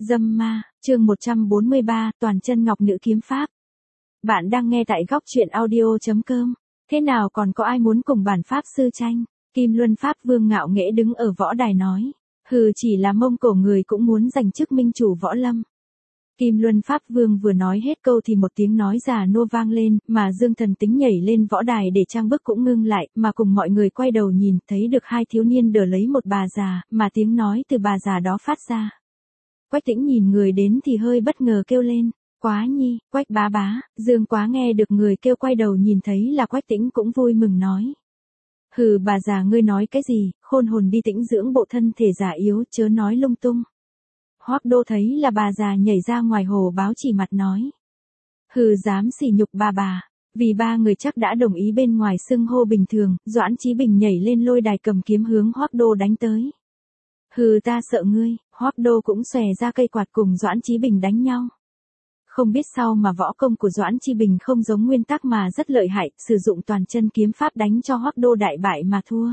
Dâm ma, chương 143, toàn chân ngọc nữ kiếm pháp. Bạn đang nghe tại góc truyện audio.com. Thế nào còn có ai muốn cùng bản pháp sư tranh? Kim Luân Pháp Vương ngạo nghễ đứng ở võ đài nói. Hừ, chỉ là Mông Cổ người cũng muốn giành chức minh chủ võ lâm. Kim Luân Pháp Vương vừa nói hết câu thì một tiếng nói già nua vang lên, mà Dương Thần tính nhảy lên võ đài để trang bức cũng ngưng lại, mà cùng mọi người quay đầu nhìn, thấy được hai thiếu niên đỡ lấy một bà già, mà tiếng nói từ bà già đó phát ra. Quách Tĩnh nhìn người đến thì hơi bất ngờ kêu lên, Quá Nhi, Quách bá bá. Dương Quá nghe được người kêu quay đầu nhìn thấy là Quách Tĩnh cũng vui mừng nói. Hừ, bà già ngươi nói cái gì, khôn hồn đi tĩnh dưỡng bộ thân thể già yếu, chớ nói lung tung. Hoắc Đô thấy là bà già nhảy ra ngoài hồ báo chỉ mặt nói. Hừ, dám sỉ nhục bà. Vì ba người chắc đã đồng ý bên ngoài xưng hô bình thường, Doãn Chí Bình nhảy lên lôi đài cầm kiếm hướng Hoắc Đô đánh tới. Hừ, ta sợ ngươi. Hoắc Đô cũng xòe ra cây quạt cùng Doãn Chí Bình đánh nhau. Không biết sao mà võ công của Doãn Chí Bình không giống nguyên tắc mà rất lợi hại, sử dụng toàn chân kiếm pháp đánh cho Hoắc Đô đại bại mà thua.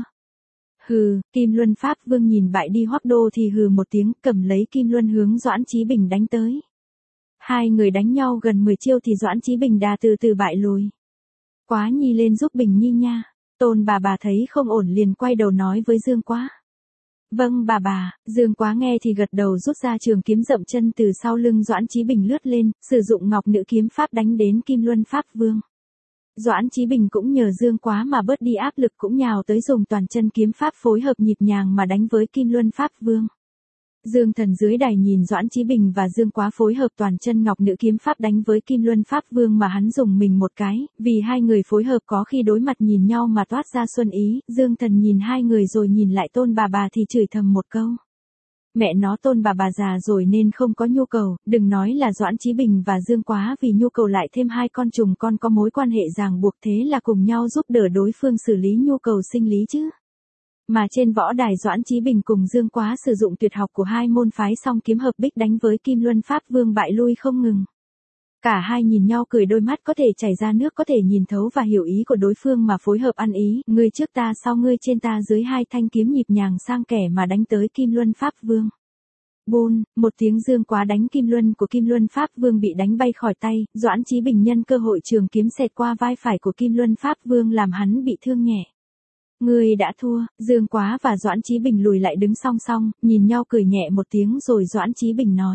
Hừ, Kim Luân Pháp Vương nhìn bại đi Hoắc Đô thì hừ một tiếng, cầm lấy Kim Luân hướng Doãn Chí Bình đánh tới. Hai người đánh nhau gần 10 chiêu thì Doãn Chí Bình đã từ từ bại lùi. Quá Nhi lên giúp Bình Nhi nha. Tôn bà thấy không ổn liền quay đầu nói với Dương Quá. Vâng bà. Dương Quá nghe thì gật đầu rút ra trường kiếm dậm chân từ sau lưng Doãn Chí Bình lướt lên, sử dụng ngọc nữ kiếm pháp đánh đến Kim Luân Pháp Vương. Doãn Chí Bình cũng nhờ Dương Quá mà bớt đi áp lực cũng nhào tới dùng toàn chân kiếm pháp phối hợp nhịp nhàng mà đánh với Kim Luân Pháp Vương. Dương Thần dưới đài nhìn Doãn Chí Bình và Dương Quá phối hợp toàn chân ngọc nữ kiếm pháp đánh với Kim Luân Pháp Vương mà hắn dùng mình một cái, vì hai người phối hợp có khi đối mặt nhìn nhau mà toát ra xuân ý. Dương Thần nhìn hai người rồi nhìn lại Tôn bà thì chửi thầm một câu. Mẹ nó, Tôn bà già rồi nên không có nhu cầu, đừng nói là Doãn Chí Bình và Dương Quá, vì nhu cầu lại thêm hai con trùng con có mối quan hệ ràng buộc, thế là cùng nhau giúp đỡ đối phương xử lý nhu cầu sinh lý chứ. Mà trên võ đài Doãn Chí Bình cùng Dương Quá sử dụng tuyệt học của hai môn phái song kiếm hợp bích đánh với Kim Luân Pháp Vương bại lui không ngừng. Cả hai nhìn nhau cười, đôi mắt có thể chảy ra nước, có thể nhìn thấu và hiểu ý của đối phương mà phối hợp ăn ý, ngươi trước ta sau ngươi trên ta dưới, hai thanh kiếm nhịp nhàng sang kẻ mà đánh tới Kim Luân Pháp Vương. Bôn, một tiếng Dương Quá đánh Kim Luân của Kim Luân Pháp Vương bị đánh bay khỏi tay, Doãn Chí Bình nhân cơ hội trường kiếm xẹt qua vai phải của Kim Luân Pháp Vương làm hắn bị thương nhẹ. Ngươi đã thua. Dương Quá và Doãn Chí Bình lùi lại đứng song song, nhìn nhau cười nhẹ một tiếng rồi Doãn Chí Bình nói.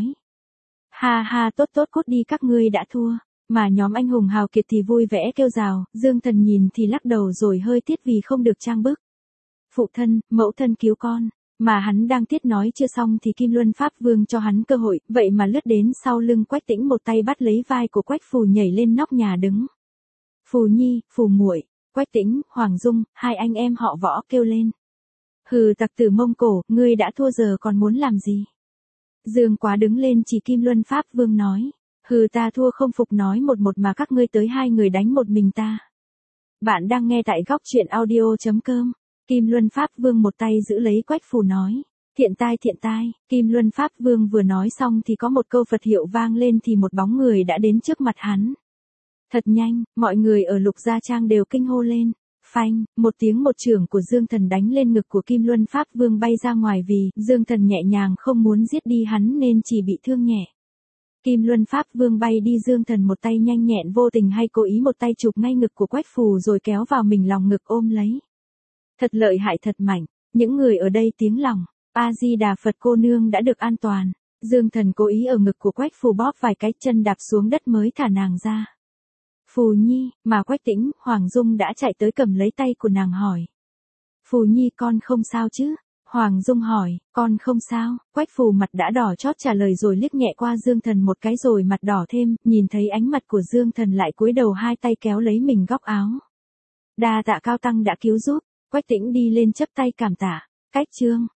Ha, tốt cút đi, các ngươi đã thua. Mà nhóm anh hùng hào kiệt thì vui vẻ kêu rào, Dương Thần nhìn thì lắc đầu rồi hơi tiếc vì không được trang bức. Phụ thân, mẫu thân cứu con. Mà hắn đang tiếc nói chưa xong thì Kim Luân Pháp Vương cho hắn cơ hội, vậy mà lướt đến sau lưng Quách Tĩnh một tay bắt lấy vai của Quách Phù nhảy lên nóc nhà đứng. Phù Nhi, Phù muội. Quách Tĩnh, Hoàng Dung, hai anh em họ Võ kêu lên. Hừ, tặc tử Mông Cổ, ngươi đã thua giờ còn muốn làm gì? Dương Quá đứng lên chỉ Kim Luân Pháp Vương nói. Hừ, ta thua không phục, nói một mà các ngươi tới hai người đánh một mình ta. Bạn đang nghe tại góc truyện audio.com. Kim Luân Pháp Vương một tay giữ lấy Quách Phù nói. Thiện tai. Kim Luân Pháp Vương vừa nói xong thì có một câu Phật hiệu vang lên thì một bóng người đã đến trước mặt hắn. Thật nhanh, mọi người ở Lục Gia Trang đều kinh hô lên. Phanh, một tiếng một chưởng của Dương Thần đánh lên ngực của Kim Luân Pháp Vương bay ra ngoài, vì Dương Thần nhẹ nhàng không muốn giết đi hắn nên chỉ bị thương nhẹ. Kim Luân Pháp Vương bay đi, Dương Thần một tay nhanh nhẹn vô tình hay cố ý một tay chụp ngay ngực của Quách Phù rồi kéo vào mình lòng ngực ôm lấy. Thật lợi hại, thật mạnh. Những người ở đây tiếng lòng. A Di Đà Phật, cô nương đã được an toàn. Dương Thần cố ý ở ngực của Quách Phù bóp vài cái, chân đạp xuống đất mới thả nàng ra. Phù Nhi, mà Quách Tĩnh, Hoàng Dung đã chạy tới cầm lấy tay của nàng hỏi. Phù Nhi, con không sao chứ? Hoàng Dung hỏi, con không sao. Quách Phù mặt đã đỏ chót trả lời rồi liếc nhẹ qua Dương Thần một cái rồi mặt đỏ thêm, nhìn thấy ánh mặt của Dương Thần lại cúi đầu hai tay kéo lấy mình góc áo. Đa tạ cao tăng đã cứu giúp. Quách Tĩnh đi lên chắp tay cảm tạ. Cách chương.